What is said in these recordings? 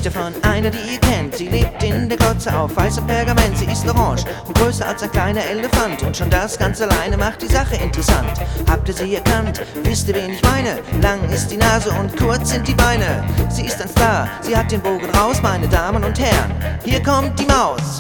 Geschichte von einer, die ihr kennt. Sie lebt in der Glotze auf weißem Pergament. Sie ist orange und größer als ein kleiner Elefant. Und schon das ganz alleine macht die Sache interessant. Habt ihr sie erkannt? Wisst ihr, wen ich meine? Lang ist die Nase und kurz sind die Beine. Sie ist ein Star, sie hat den Bogen raus, meine Damen und Herren. Hier kommt die Maus.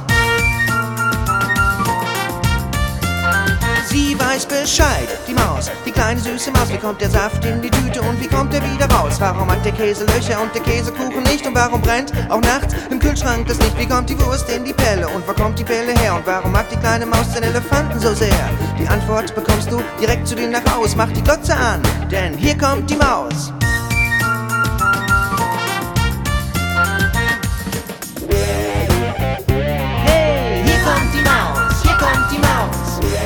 Sie weiß Bescheid, die Maus, die kleine süße Maus. Wie kommt der Saft in die Tüte und wie kommt er wieder raus? Warum hat der Käse Löcher und der Käsekuchen nicht? Und warum brennt auch nachts im Kühlschrank das Licht? Wie kommt die Wurst in die Pelle und wo kommt die Pelle her? Und warum mag die kleine Maus den Elefanten so sehr? Die Antwort bekommst du direkt zu dir nach Haus. Mach die Glotze an, denn hier kommt die Maus. Hey, hier kommt die Maus, hier kommt die Maus.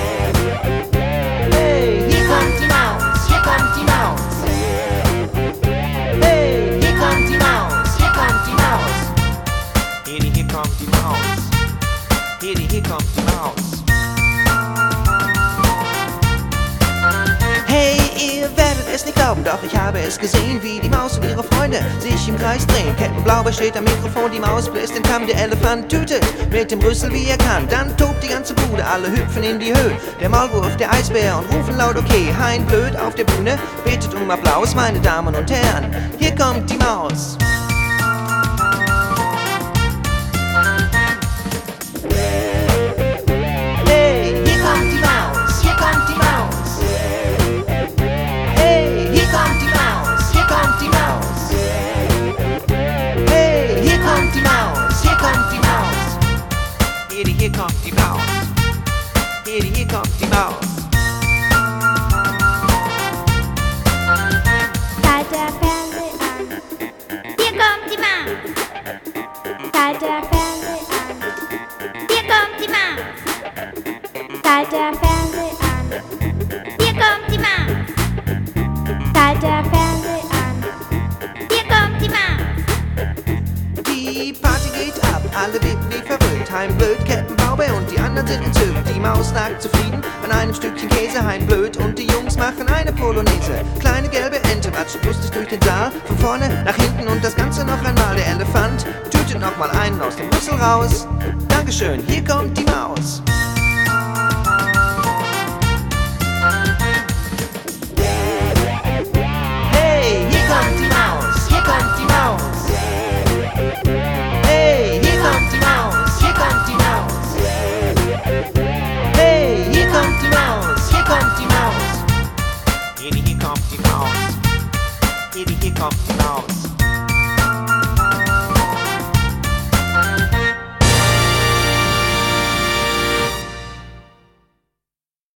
Hey, hier kommt die Maus, hier kommt die Maus. Hey, hier kommt die Maus, hier kommt die Maus. Hier kommt die Maus. Hier kommt die Maus. Hey, ihr werdet es nicht glauben, doch ich habe es gesehen, wie die Maus und ihre Freunde sich im Kreis drehen. Captain Blaubeer steht am Mikrofon, die Maus bläst den Kamm, der Elefant tütet mit dem Rüssel, wie er kann. Dann tobt die ganze Bude, alle hüpfen in die Höhe. Der Maulwurf, der Eisbär und rufen laut okay. Hein Blöd auf der Bühne betet um Applaus, meine Damen und Herren. Hier kommt die Maus. Hey, hier kommt die Maus, hier kommt die Maus. Hey, hier kommt die Maus, hier kommt die Maus. Hey, hier kommt die Maus, hier kommt die Maus. Hier kommt die Maus. Hier kommt die Maus. Schalt der Fernseher an. Hier kommt die Maus. Schalt der Fernseher an. Hier kommt die Maus. Schalt der Fernseher an. Hier kommt die Maus. Schalt der Fernseher an. Hier kommt die Maus. Die Party geht ab, alle wippen wie verrückt. Hein Blöd, Captain Blaubeer und die anderen sind entzückt. Die Maus nagt zufrieden an einem Stückchen Käse. Hein Blöd und die Jungs machen eine Polonaise. Kleine gelbe Ente watscht lustig durch den Saal, von vorne nach hinten und das Ganze noch einmal. Der Elefant tütet noch mal einen aus dem Rüssel raus. Dankeschön, hier kommt die Maus. Hey, hier kommt die Maus, hier kommt die Maus. Hey, hier kommt die Maus, hier kommt die Maus. Hey, hier kommt die Maus, hier kommt die Maus. Hier kommt die Maus. Hier kommt die Maus.